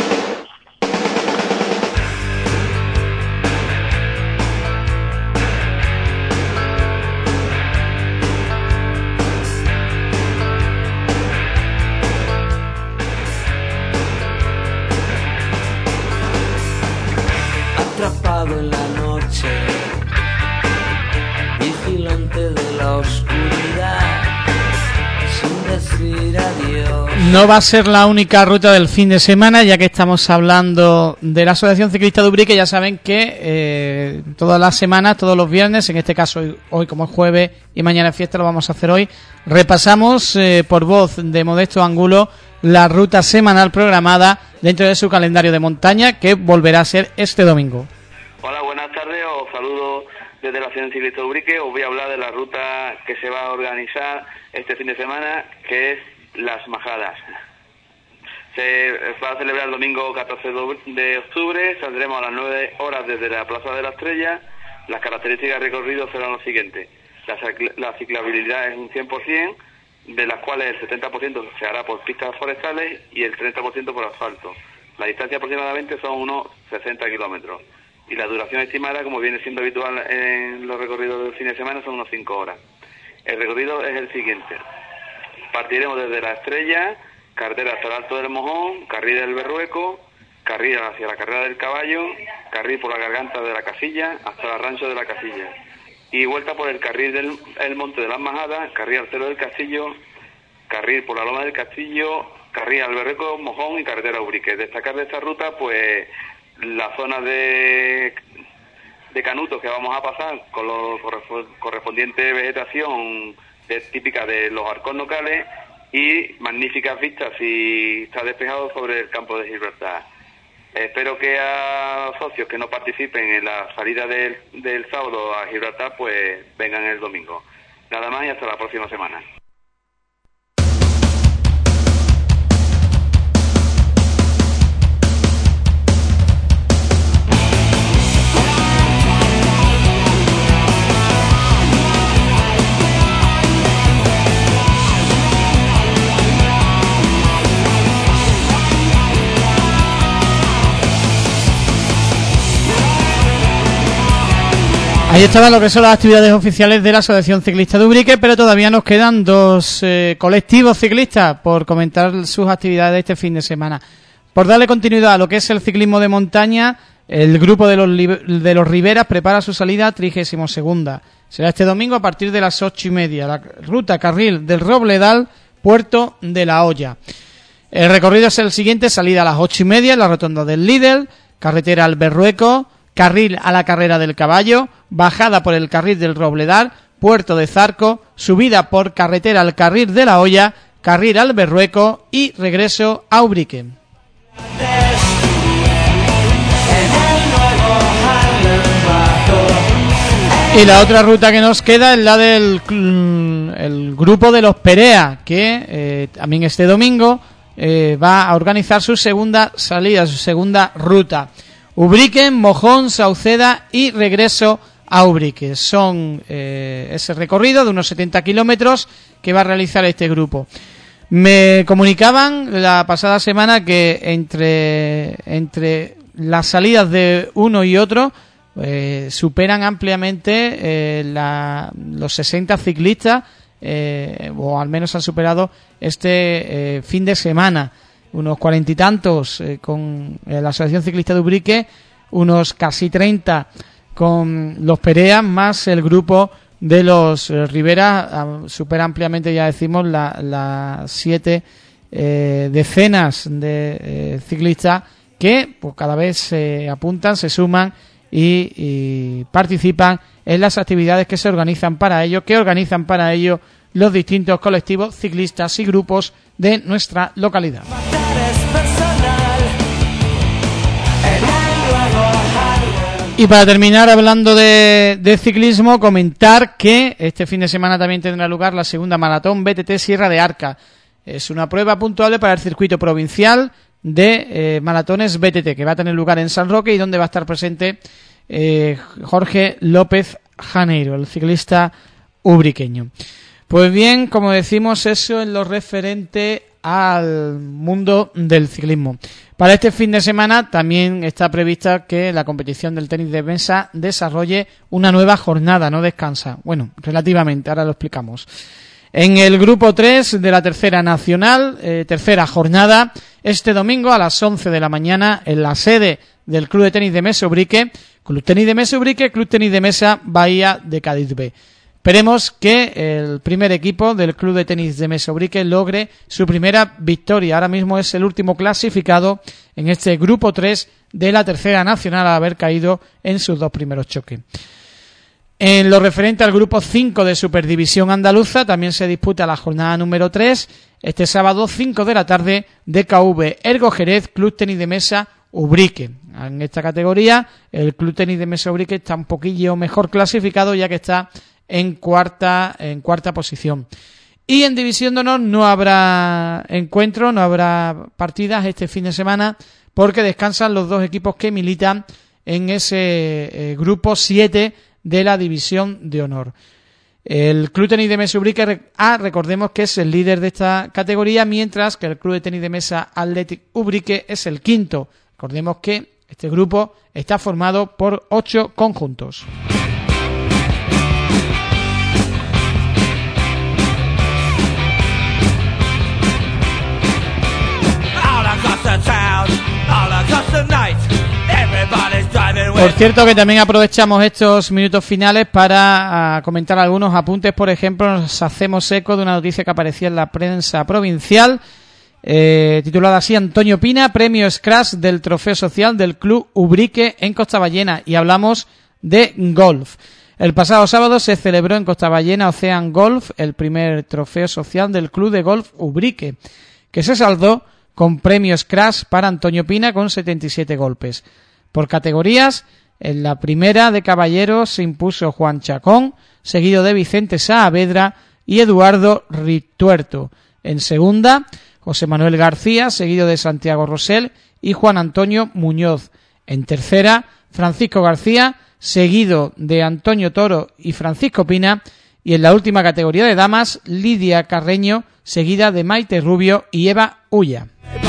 Atrapado en la noche, vigilante de la oscuridad, sin decir adiós. No va a ser la única ruta del fin de semana, ya que estamos hablando de la Asociación Ciclista de Ubrique. Ya saben que todas las semanas, todos los viernes, en este caso hoy como es jueves y mañana es fiesta, lo vamos a hacer hoy, repasamos por voz de Modesto Angulo la ruta semanal programada dentro de su calendario de montaña, que volverá a ser este domingo. Hola, buenas tardes, os saludo desde la Asociación Ciclista de Ubrique. Os voy a hablar de la ruta que se va a organizar este fin de semana, que es Las Majadas. Se va a celebrar el domingo 14 de octubre, saldremos a las 9 horas desde la Plaza de la Estrella. Las características del recorrido serán lo siguiente: la ciclabilidad es un 100%, de las cuales el 70% se hará por pistas forestales y el 30% por asfalto. La distancia aproximadamente son unos 60 kilómetros y la duración estimada, como viene siendo habitual en los recorridos del fin de semana, son unos 5 horas. El recorrido es el siguiente: partiremos desde la Estrella, carretera hasta el Alto del Mojón, carril del Berrueco, carril hacia la Carrera del Caballo, carril por la Garganta de la Casilla hasta el Rancho de la Casilla y vuelta por el carril del Monte de las Majadas, carril al Cerro del Castillo, carril por la Loma del Castillo, carril al Berrueco, Mojón y carretera Ubrique. Destacar de esta ruta, pues, la zona de canutos que vamos a pasar con los correspondiente vegetación típica de los arcos locales y magníficas vistas si está despejado sobre el campo de Gibraltar. Espero que a socios que no participen en la salida del sábado a Gibraltar pues vengan el domingo. Nada más y hasta la próxima semana. Ahí estaban lo que son las actividades oficiales de la Asociación Ciclista de Ubrique, pero todavía nos quedan dos colectivos ciclistas por comentar sus actividades de este fin de semana. Por darle continuidad a lo que es el ciclismo de montaña, el grupo de los Riveras prepara su salida 32ª. Será este domingo a partir de las 8:30. La ruta Carril del Robledal, Puerto de la Hoya. El recorrido es el siguiente: salida a las 8:30 en la rotonda del Lidl, carretera al Berrueco, carril a la Carrera del Caballo, bajada por el carril del Robledal, Puerto de Zarco, subida por carretera al carril de la Hoya, carril al Berrueco y regreso a Ubrique. Y la otra ruta que nos queda es la del el grupo de los Perea, que también este domingo va a organizar su segunda salida, su segunda ruta. Ubrique, Mojón, Sauceda y regreso a Ubrique. Son ese recorrido de unos 70 kilómetros que va a realizar este grupo. Me comunicaban la pasada semana que entre las salidas de uno y otro superan ampliamente los 60 ciclistas, o al menos han superado este fin de semana. Unos 40 y tantos con la Asociación Ciclista de Ubrique, unos casi 30 con los Perea, más el grupo de los Rivera. Supera ampliamente, ya decimos, las 7 decenas de ciclistas que pues cada vez se apuntan, se suman y participan en las actividades que se organizan para ello, los distintos colectivos ciclistas y grupos de nuestra localidad. Y para terminar, hablando de ciclismo, comentar que este fin de semana también tendrá lugar la segunda maratón BTT Sierra de Arca. Es una prueba puntuable para el circuito provincial de maratones BTT, que va a tener lugar en San Roque y donde va a estar presente Jorge López Janeiro, el ciclista ubriqueño. Pues bien, como decimos, eso en lo referente al mundo del ciclismo. Para este fin de semana también está prevista que la competición del tenis de mesa desarrolle una nueva jornada, no descansa. Bueno, relativamente, ahora lo explicamos. En el grupo 3 de la tercera nacional, tercera jornada, este domingo a las 11 de la mañana en la sede del Club de Tenis de Mesa Ubrique, Club Tenis de Mesa Ubrique, Club Tenis de Mesa Bahía de Cádiz B. Esperemos que el primer equipo del Club de Tenis de Mesa Ubrique logre su primera victoria. Ahora mismo es el último clasificado en este grupo 3 de la tercera nacional al haber caído en sus dos primeros choques. En lo referente al grupo 5 de Superdivisión Andaluza también se disputa la jornada número 3, este sábado 5 de la tarde, DKV Ergo Jerez, Club Tenis de Mesa Ubrique. En esta categoría el Club Tenis de Mesa Ubrique está un poquillo mejor clasificado, ya que está en cuarta posición. Y en División de Honor no habrá encuentro, no habrá partidas este fin de semana, porque descansan los dos equipos que militan en ese grupo 7 de la División de Honor. El Club Tenis de Mesa Ubrique recordemos que es el líder de esta categoría, mientras que el Club de Tenis de Mesa Athletic Ubrique es el quinto. Recordemos que este grupo está formado por 8 conjuntos. Por cierto, que también aprovechamos estos minutos finales para comentar algunos apuntes. Por ejemplo, nos hacemos eco de una noticia que aparecía en la prensa provincial, titulada así: Antonio Pina, premio Scratch del Trofeo Social del Club Ubrique en Costaballena, y hablamos de golf. El pasado sábado se celebró en Costaballena Ocean Golf el primer trofeo social del Club de Golf Ubrique, que se saldó con premio Scratch para Antonio Pina con 77 golpes. Por categorías, En la primera de caballeros se impuso Juan Chacón, seguido de Vicente Saavedra y Eduardo Rituerto. En segunda, José Manuel García, seguido de Santiago Rosell y Juan Antonio Muñoz. En tercera, Francisco García, seguido de Antonio Toro y Francisco Pina. Y en la última categoría de damas, Lidia Carreño, seguida de Maite Rubio y Eva Ulla.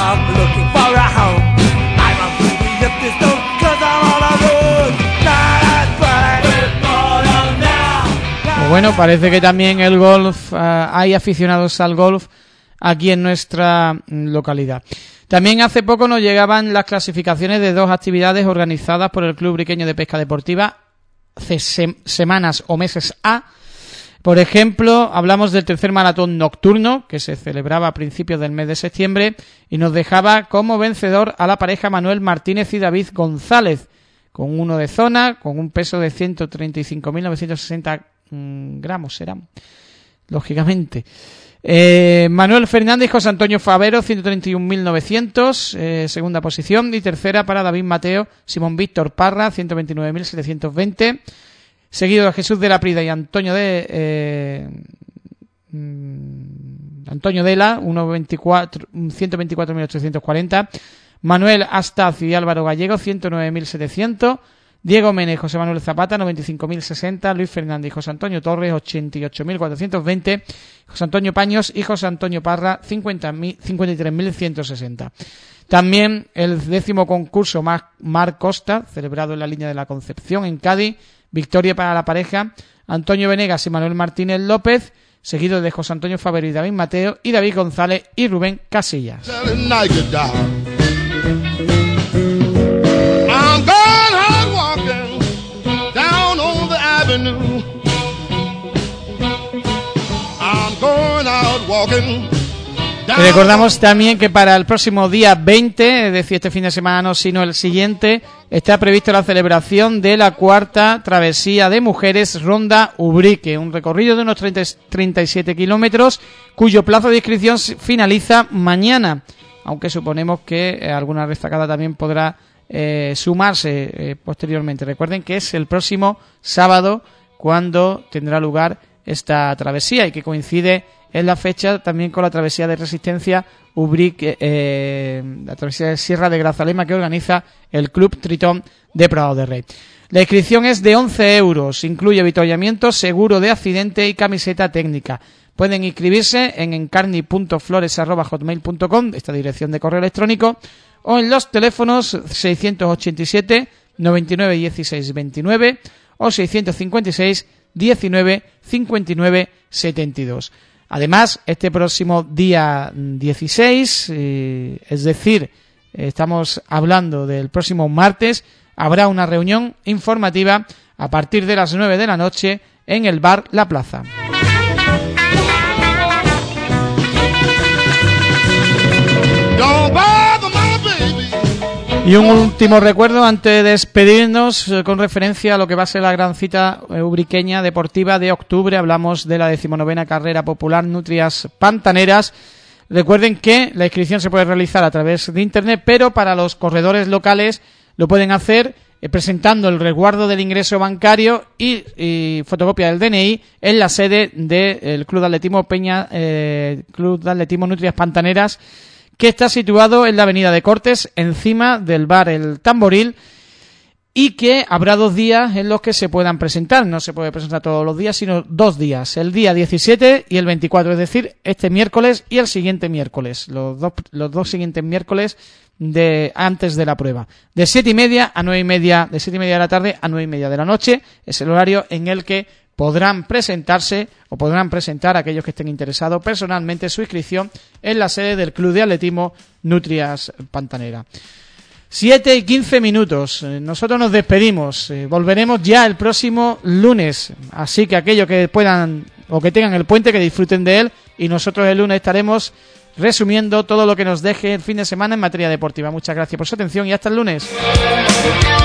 Bueno, parece que también el golf, hay aficionados al golf aquí en nuestra localidad. También hace poco nos llegaban las clasificaciones de 2 actividades organizadas por el Club Briqueño de Pesca Deportiva hace semanas o meses A. Por ejemplo, hablamos del tercer maratón nocturno que se celebraba a principios del mes de septiembre y nos dejaba como vencedor a la pareja Manuel Martínez y David González, con uno de zona, con un peso de 135.960 gramos, serán, lógicamente. Manuel Fernández y José Antonio Favero, 131.900, segunda posición, y tercera para David Mateo, Simón Víctor Parra, 129.720, seguido de Jesús de la Prida y Antonio Dela, 124.840, Manuel Astaz y Álvaro Gallego, 109.700, Diego Mene y José Manuel Zapata, 95.060, Luis Fernández y José Antonio Torres, 88.420, José Antonio Paños y José Antonio Parra, 53.160. También el 10º concurso Mar Costa, celebrado en la línea de la Concepción, en Cádiz, victoria para la pareja Antonio Venegas y Manuel Martínez López, seguido de José Antonio Favero y David Mateo, y David González y Rubén Casillas. Y recordamos también que para el próximo día 20, es decir, este fin de semana no, sino el siguiente, está previsto la celebración de la 4ª travesía de mujeres Ronda Ubrique, un recorrido de unos 37 kilómetros, cuyo plazo de inscripción finaliza mañana, aunque suponemos que alguna destacada también podrá sumarse posteriormente. Recuerden que es el próximo sábado cuando tendrá lugar esta travesía y que coincide en la fecha también con la travesía de resistencia Ubrique, la travesía de Sierra de Grazalema que organiza el Club Tritón de Prado de Rey. La inscripción es de 11 euros, incluye avituallamiento, seguro de accidente y camiseta técnica. Pueden inscribirse en encarni.flores@hotmail.com, esta dirección de correo electrónico, o en los teléfonos 687 99 16 29 o 656 19 59 72. Además, este próximo día 16, es decir, estamos hablando del próximo martes, habrá una reunión informativa a partir de las 9 de la noche en el bar La Plaza. Y un último recuerdo antes de despedirnos con referencia a lo que va a ser la gran cita ubriqueña deportiva de octubre. Hablamos de la 19ª carrera popular Nutrias Pantaneras. Recuerden que la inscripción se puede realizar a través de internet, pero para los corredores locales lo pueden hacer presentando el resguardo del ingreso bancario y fotocopia del DNI en la sede del Club de Atletismo Club de Atletismo Nutrias Pantaneras, que está situado en la avenida de Cortes, encima del bar El Tamboril, y que habrá 2 días en los que se puedan presentar. No se puede presentar todos los días, sino 2 días, el día 17 y el 24, es decir, este miércoles y el siguiente miércoles, los dos siguientes miércoles antes de la prueba. De 7:30 a 9:30, de 7:30 de la tarde a 9:30 de la noche, es el horario en el que podrán presentarse o podrán presentar a aquellos que estén interesados personalmente su inscripción en la sede del Club de Atletismo Nutrias Pantanera. 7:15. Nosotros nos despedimos. Volveremos ya el próximo lunes. Así que aquellos que puedan o que tengan el puente, que disfruten de él. Y nosotros el lunes estaremos resumiendo todo lo que nos deje el fin de semana en materia deportiva. Muchas gracias por su atención y hasta el lunes.